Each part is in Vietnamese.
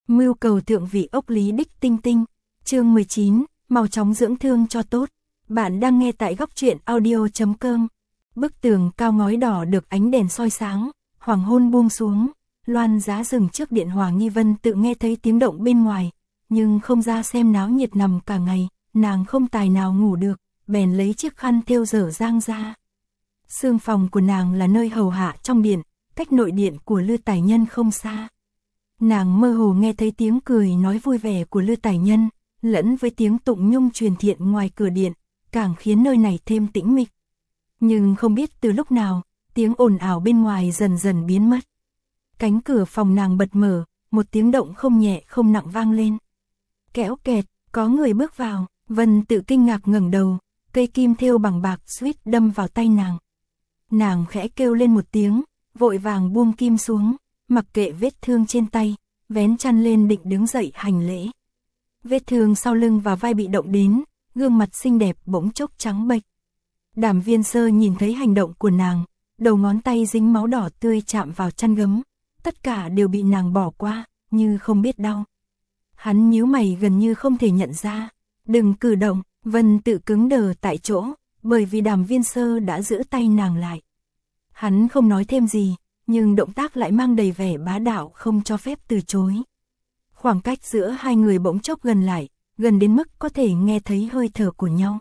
Mưu cầu thượng vị ốc Lý Đích Tinh Tinh. Chương 19, mau chóng dưỡng thương cho tốt. Bạn đang nghe tại góc truyện audio.com. Bức tường cao ngói đỏ được ánh đèn soi sáng, hoàng hôn buông xuống, loan giá rừng trước điện Hòa Nghi Vân tự nghe thấy tiếng động bên ngoài, nhưng không ra xem náo nhiệt nằm cả ngày, nàng không tài nào ngủ được, bèn lấy chiếc khăn thêu dở dang ra. Sương phòng của nàng là nơi hầu hạ trong điện, cách nội điện của Lư Tài Nhân không xa. Nàng mơ hồ nghe thấy tiếng cười nói vui vẻ của Lư Tài Nhân, lẫn với tiếng tụng nhung truyền thiện ngoài cửa điện, càng khiến nơi này thêm tĩnh mịch. Nhưng không biết từ lúc nào, tiếng ồn ào bên ngoài dần dần biến mất. Cánh cửa phòng nàng bật mở, một tiếng động không nhẹ không nặng vang lên. Kéo kẹt, có người bước vào, Vân Tự kinh ngạc ngẩng đầu, cây kim thêu bằng bạc suýt đâm vào tay nàng. Nàng khẽ kêu lên một tiếng, vội vàng buông kim xuống, mặc kệ vết thương trên tay, vén chăn lên định đứng dậy hành lễ. Vết thương sau lưng và vai bị động đến, gương mặt xinh đẹp bỗng chốc trắng bệch. Đàm Viên Sơ nhìn thấy hành động của nàng, đầu ngón tay dính máu đỏ tươi chạm vào chăn gấm, tất cả đều bị nàng bỏ qua, như không biết đau. Hắn nhíu mày gần như không thể nhận ra, đừng cử động. Vân Tự cứng đờ tại chỗ, bởi vì Đàm Viên Sơ đã giữ tay nàng lại. Hắn không nói thêm gì, nhưng động tác lại mang đầy vẻ bá đạo không cho phép từ chối. Khoảng cách giữa hai người bỗng chốc gần lại, gần đến mức có thể nghe thấy hơi thở của nhau.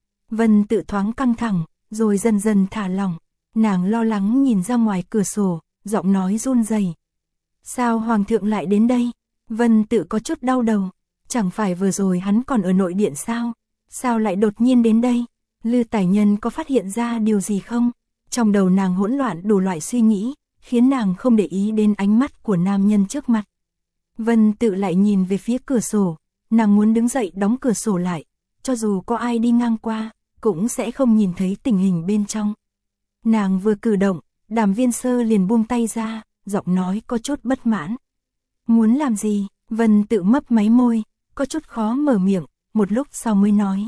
Vân Tự thoáng căng thẳng, rồi dần dần thả lỏng, nàng lo lắng nhìn ra ngoài cửa sổ, giọng nói run rẩy. Sao Hoàng thượng lại đến đây? Vân Tự có chút đau đầu, chẳng phải vừa rồi hắn còn ở nội điện sao? Sao lại đột nhiên đến đây? Lư Tài Nhân có phát hiện ra điều gì không? Trong đầu nàng hỗn loạn đủ loại suy nghĩ, khiến nàng không để ý đến ánh mắt của nam nhân trước mặt. Vân Tự lại nhìn về phía cửa sổ, nàng muốn đứng dậy đóng cửa sổ lại, cho dù có ai đi ngang qua, cũng sẽ không nhìn thấy tình hình bên trong. Nàng vừa cử động, Đàm Viên Sơ liền buông tay ra, giọng nói có chút bất mãn. Muốn làm gì? Vân Tự mấp máy môi, có chút khó mở miệng, một lúc sau mới nói.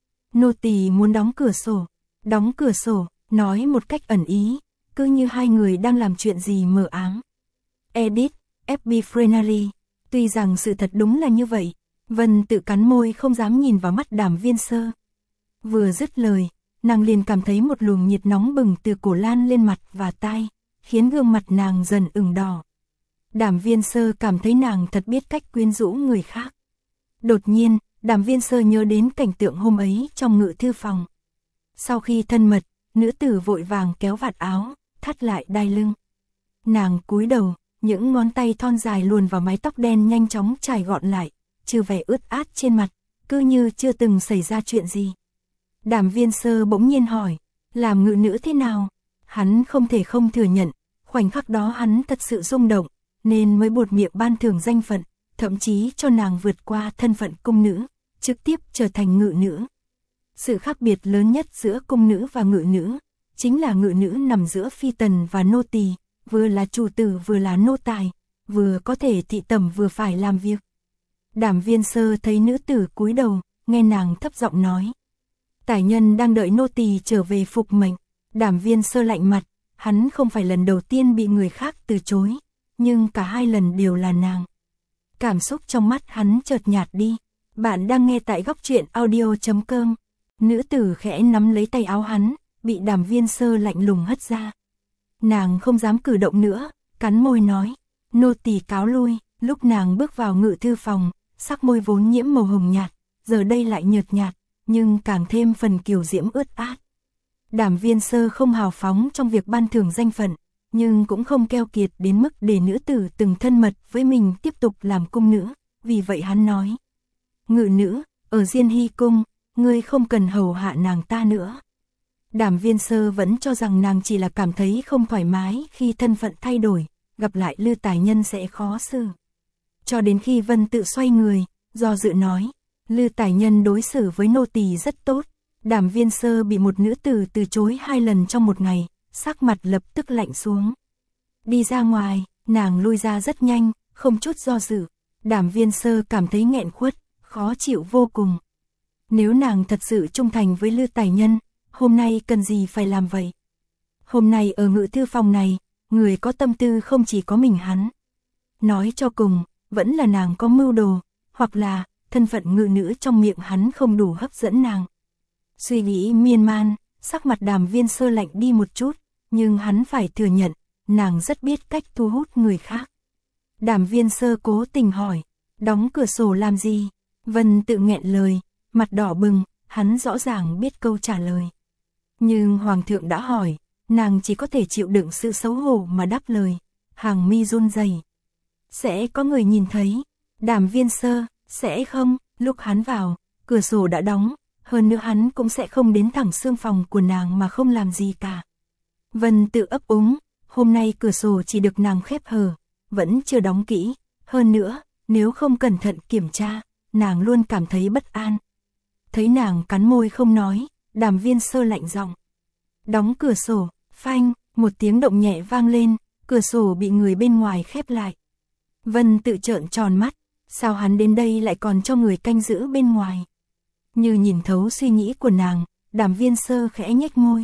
Nô tỳ muốn đóng cửa sổ. Đóng cửa sổ, nói một cách ẩn ý, cứ như hai người đang làm chuyện gì mờ ám. Edit, FB Friendly. Tuy rằng sự thật đúng là như vậy, Vân Tự cắn môi không dám nhìn vào mắt Đàm Viên Sơ. Vừa dứt lời, nàng liền cảm thấy một luồng nhiệt nóng bừng từ cổ lan lên mặt và tai, khiến gương mặt nàng dần ửng đỏ. Đàm Viên Sơ cảm thấy nàng thật biết cách quyến rũ người khác. Đột nhiên, Đàm Viên Sơ nhớ đến cảnh tượng hôm ấy trong ngự thư phòng. Sau khi thân mật, nữ tử vội vàng kéo vạt áo, thắt lại đai lưng. Nàng cúi đầu, những ngón tay thon dài luồn vào mái tóc đen nhanh chóng trải gọn lại, trừ vẻ ướt át trên mặt, cứ như chưa từng xảy ra chuyện gì. Đàm Viên Sơ bỗng nhiên hỏi, làm ngự nữ thế nào? Hắn không thể không thừa nhận, khoảnh khắc đó hắn thật sự rung động, nên mới buột miệng ban thưởng danh phận, thậm chí cho nàng vượt qua thân phận cung nữ, trực tiếp trở thành ngự nữ. Sự khác biệt lớn nhất giữa cung nữ và ngự nữ, chính là ngự nữ nằm giữa phi tần và nô tỳ, vừa là chủ tử vừa là nô tài, vừa có thể thị tẩm vừa phải làm việc. Đàm Viên Sơ thấy nữ tử cúi đầu, nghe nàng thấp giọng nói. Tài nhân đang đợi nô tỳ trở về phục mệnh. Đàm Viên Sơ lạnh mặt, hắn không phải lần đầu tiên bị người khác từ chối, nhưng cả hai lần đều là nàng. Cảm xúc trong mắt hắn chợt nhạt đi. Bạn đang nghe tại góc truyện audio.com. Nữ tử khẽ nắm lấy tay áo hắn, bị Đàm Viên Sơ lạnh lùng hất ra. Nàng không dám cử động nữa, cắn môi nói, nô tỳ cáo lui. Lúc nàng bước vào ngự thư phòng, sắc môi vốn nhiễm màu hồng nhạt, giờ đây lại nhợt nhạt, nhưng càng thêm phần kiều diễm ướt át. Đàm Viên Sơ không hào phóng trong việc ban thưởng danh phận, nhưng cũng không keo kiệt đến mức để nữ tử từng thân mật với mình tiếp tục làm cung nữ, vì vậy hắn nói. Ngự nữ, ở Diên Hy cung, ngươi không cần hầu hạ nàng ta nữa. Đàm Viên Sơ vẫn cho rằng nàng chỉ là cảm thấy không thoải mái khi thân phận thay đổi, gặp lại Lư Tài Nhân sẽ khó xử. Cho đến khi Vân Tự xoay người, do dự nói, Lư Tài Nhân đối xử với nô tỳ rất tốt. Đàm Viên Sơ bị một nữ tử từ chối 2 lần trong một ngày, sắc mặt lập tức lạnh xuống. Đi ra ngoài, nàng lui ra rất nhanh, không chút do dự. Đàm Viên Sơ cảm thấy nghẹn khuất, khó chịu vô cùng. Nếu nàng thật sự trung thành với Lư Tài Nhân, hôm nay cần gì phải làm vậy? Hôm nay ở ngự thư phòng này, người có tâm tư không chỉ có mình hắn. Nói cho cùng, vẫn là nàng có mưu đồ, hoặc là thân phận ngự nữ trong miệng hắn không đủ hấp dẫn nàng. Suy nghĩ miên man, sắc mặt Đàm Viên Sơ lạnh đi một chút, nhưng hắn phải thừa nhận, nàng rất biết cách thu hút người khác. Đàm Viên Sơ cố tình hỏi, đóng cửa sổ làm gì? Vân Tự nghẹn lời, mặt đỏ bừng, hắn rõ ràng biết câu trả lời. Nhưng Hoàng thượng đã hỏi, nàng chỉ có thể chịu đựng sự xấu hổ mà đáp lời, hàng mi run rẩy. Sẽ có người nhìn thấy. Đàm Viên Sơ, sẽ không, lúc hắn vào, cửa sổ đã đóng, hơn nữa hắn cũng sẽ không đến thẳng xương phòng của nàng mà không làm gì cả. Vân Tự ấp úng, hôm nay cửa sổ chỉ được nàng khép hờ, vẫn chưa đóng kỹ, hơn nữa, nếu không cẩn thận kiểm tra, nàng luôn cảm thấy bất an. Thấy nàng cắn môi không nói, Đàm Viên Sơ lạnh giọng. Đóng cửa sổ, phanh, một tiếng động nhẹ vang lên, cửa sổ bị người bên ngoài khép lại. Vân Tự trợn tròn mắt, sao hắn đến đây lại còn cho người canh giữ bên ngoài? Như nhìn thấu suy nghĩ của nàng, Đàm Viên Sơ khẽ nhếch môi.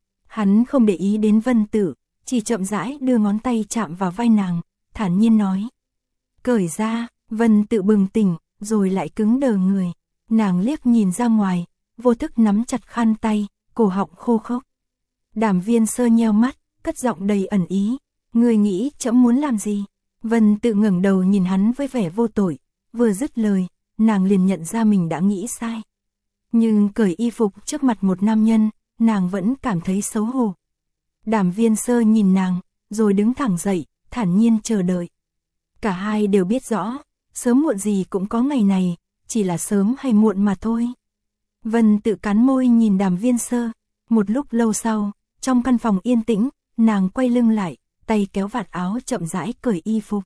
Hắn không để ý đến Vân Tự, chỉ chậm rãi đưa ngón tay chạm vào vai nàng, thản nhiên nói. Cởi ra, Vân Tự bừng tỉnh, rồi lại cứng đờ người. Nàng liếc nhìn ra ngoài, vô thức nắm chặt khăn tay, cổ họng khô khốc. Đàm Viên Sơ nheo mắt, cất giọng đầy ẩn ý. Người nghĩ trẫm muốn làm gì? Vân Tự ngẩng đầu nhìn hắn với vẻ vô tội, vừa dứt lời, nàng liền nhận ra mình đã nghĩ sai. Nhưng cởi y phục trước mặt một nam nhân, nàng vẫn cảm thấy xấu hổ. Đàm Viên Sơ nhìn nàng, rồi đứng thẳng dậy, thản nhiên chờ đợi. Cả hai đều biết rõ, sớm muộn gì cũng có ngày này, chỉ là sớm hay muộn mà thôi. Vân Tự cắn môi nhìn Đàm Viên Sơ, một lúc lâu sau, trong căn phòng yên tĩnh, nàng quay lưng lại, tay kéo vạt áo chậm rãi cởi y phục.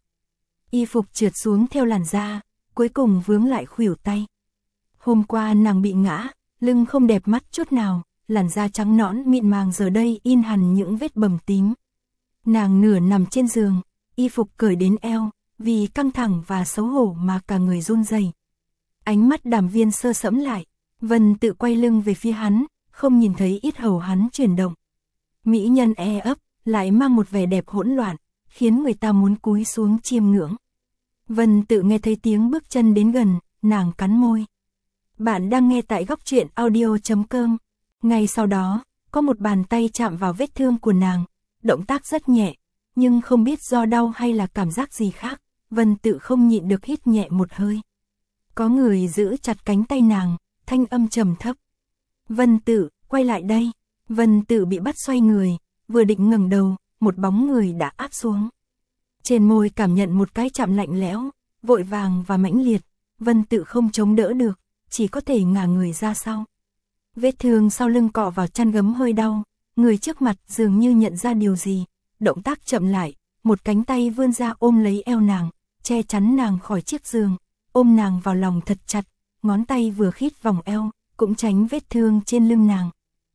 Y phục trượt xuống theo làn da, cuối cùng vướng lại khuỷu tay. Hôm qua nàng bị ngã, lưng không đẹp mắt chút nào, làn da trắng nõn mịn màng giờ đây in hẳn những vết bầm tím. Nàng nửa nằm trên giường, y phục cởi đến eo, vì căng thẳng và xấu hổ mà cả người run rẩy. Ánh mắt Đàm Viên Sơ sẫm lại, Vân Tự quay lưng về phía hắn, không nhìn thấy yết hầu hắn chuyển động. Mỹ nhân e ấp, lại mang một vẻ đẹp hỗn loạn, khiến người ta muốn cúi xuống chiêm ngưỡng. Vân Tự nghe thấy tiếng bước chân đến gần, nàng cắn môi. Bạn đang nghe tại Góc Truyện Audio.com. Ngay sau đó, có một bàn tay chạm vào vết thương của nàng, động tác rất nhẹ, nhưng không biết do đau hay là cảm giác gì khác, Vân Tự không nhịn được hít nhẹ một hơi. Có người giữ chặt cánh tay nàng, thanh âm trầm thấp. Vân Tự, quay lại đây. Vân Tự bị bắt xoay người, vừa định ngẩng đầu, một bóng người đã áp xuống. Trên môi cảm nhận một cái chạm lạnh lẽo, vội vàng và mãnh liệt, Vân Tự không chống đỡ được, chỉ có thể ngả người ra sau. Vết thương sau lưng cọ vào chăn gấm hơi đau, người trước mặt dường như nhận ra điều gì, động tác chậm lại, một cánh tay vươn ra ôm lấy eo nàng, che chắn nàng khỏi chiếc giường, ôm nàng vào lòng thật chặt, ngón tay vừa khít vòng eo, cũng tránh vết thương trên lưng nàng.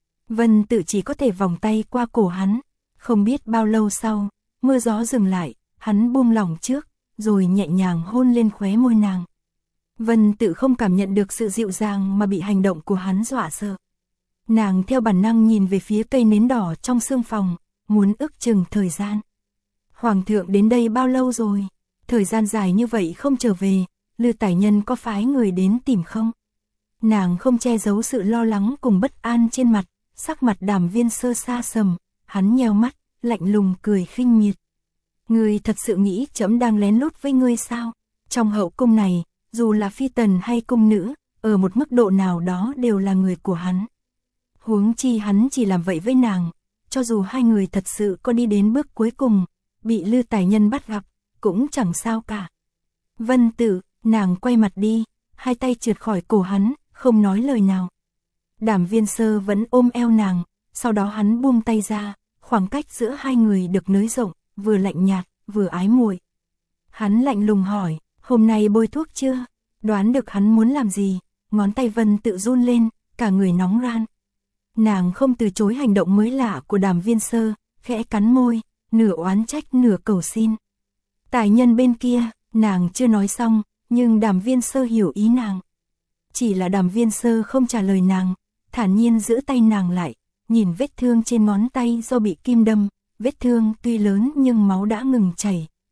Vân Tự chỉ có thể vòng tay qua cổ hắn, không biết bao lâu sau, mưa gió dừng lại, hắn buông lỏng trước, rồi nhẹ nhàng hôn lên khóe môi nàng. Vân Tự không cảm nhận được sự dịu dàng mà bị hành động của hắn dọa sợ. Nàng theo bản năng nhìn về phía cây nến đỏ trong sương phòng, muốn ước chừng thời gian. Hoàng thượng đến đây bao lâu rồi? Thời gian dài như vậy không trở về, Lư Tải Nhân có phái người đến tìm không? Nàng không che giấu sự lo lắng cùng bất an trên mặt, sắc mặt Đàm Viên Sơ xa sầm, hắn nheo mắt, lạnh lùng cười khinh miệt. Ngươi thật sự nghĩ trẫm đang lén lút với ngươi sao? Trong hậu cung này, dù là phi tần hay cung nữ, ở một mức độ nào đó đều là người của hắn. Huống chi hắn chỉ làm vậy với nàng, cho dù hai người thật sự có đi đến bước cuối cùng, bị Lư Tải Nhân bắt gặp, cũng chẳng sao cả. Vân Tự, nàng quay mặt đi, hai tay trượt khỏi cổ hắn, không nói lời nào. Đàm Viên Sơ vẫn ôm eo nàng, sau đó hắn buông tay ra, khoảng cách giữa hai người được nới rộng, vừa lạnh nhạt, vừa ái muội. Hắn lạnh lùng hỏi, hôm nay bôi thuốc chưa? Đoán được hắn muốn làm gì, ngón tay Vân Tự run lên, cả người nóng ran. Nàng không từ chối hành động mới lạ của Đàm Viên Sơ, khẽ cắn môi, nửa oán trách nửa cầu xin. Tài nhân bên kia, nàng chưa nói xong, nhưng Đàm Viên Sơ hiểu ý nàng. Chỉ là Đàm Viên Sơ không trả lời nàng, thản nhiên giữ tay nàng lại, nhìn vết thương trên ngón tay do bị kim đâm, vết thương tuy lớn nhưng máu đã ngừng chảy,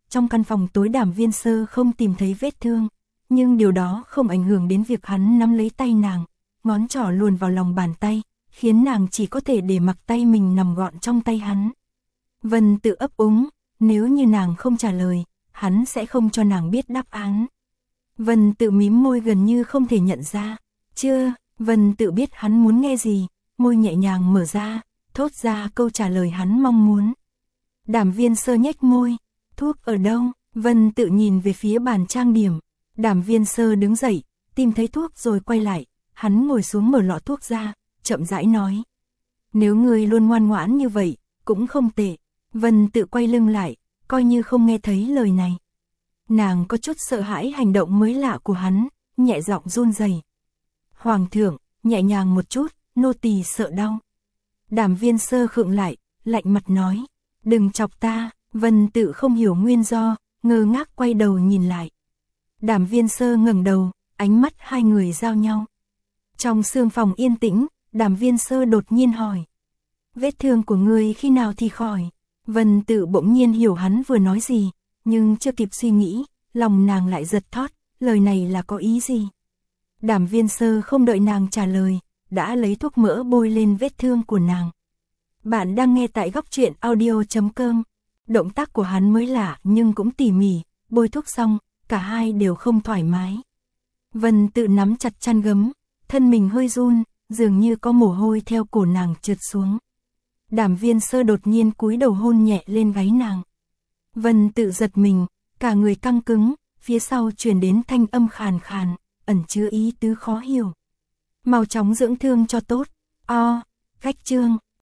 trong căn phòng tối Đàm Viên Sơ không tìm thấy vết thương, nhưng điều đó không ảnh hưởng đến việc hắn nắm lấy tay nàng, ngón trỏ luồn vào lòng bàn tay, khiến nàng chỉ có thể để mặc tay mình nằm gọn trong tay hắn. Vân Tự ấp úng, nếu như nàng không trả lời, hắn sẽ không cho nàng biết đáp án. Vân Tự mím môi gần như không thể nhận ra. Chưa, Vân Tự biết hắn muốn nghe gì, môi nhẹ nhàng mở ra, thốt ra câu trả lời hắn mong muốn. Đàm Viên Sơ nhếch môi, thuốc ở đâu? Vân Tự nhìn về phía bàn trang điểm. Đàm Viên Sơ đứng dậy, tìm thấy thuốc rồi quay lại, hắn ngồi xuống mở lọ thuốc ra, chậm rãi nói. Nếu ngươi luôn ngoan ngoãn như vậy, cũng không tệ. Vân Tự quay lưng lại, coi như không nghe thấy lời này. Nàng có chút sợ hãi hành động mới lạ của hắn, nhẹ giọng run rẩy. Hoàng thượng, nhẹ nhàng một chút, nô tỳ sợ đau. Đàm Viên Sơ khựng lại, lạnh mặt nói. Đừng chọc ta. Vân Tự không hiểu nguyên do, ngơ ngác quay đầu nhìn lại. Đàm Viên Sơ ngẩng đầu, ánh mắt hai người giao nhau. Trong sương phòng yên tĩnh, Đàm Viên Sơ đột nhiên hỏi. Vết thương của ngươi khi nào thì khỏi? Vân Tự bỗng nhiên hiểu hắn vừa nói gì, nhưng chưa kịp suy nghĩ, lòng nàng lại giật thót, lời này là có ý gì? Đàm Viên Sơ không đợi nàng trả lời, đã lấy thuốc mỡ bôi lên vết thương của nàng. Bạn đang nghe tại Góc Truyện Audio.com. Động tác của hắn mới lạ nhưng cũng tỉ mỉ, bôi thuốc xong, cả hai đều không thoải mái. Vân Tự nắm chặt chăn gấm, thân mình hơi run, dường như có mồ hôi theo cổ nàng trượt xuống. Đàm Viên Sơ đột nhiên cúi đầu hôn nhẹ lên gáy nàng. Vân Tự giật mình, cả người căng cứng, phía sau truyền đến thanh âm khàn khàn, ẩn chứa ý tứ khó hiểu. Mau chóng dưỡng thương cho tốt. Khách chương.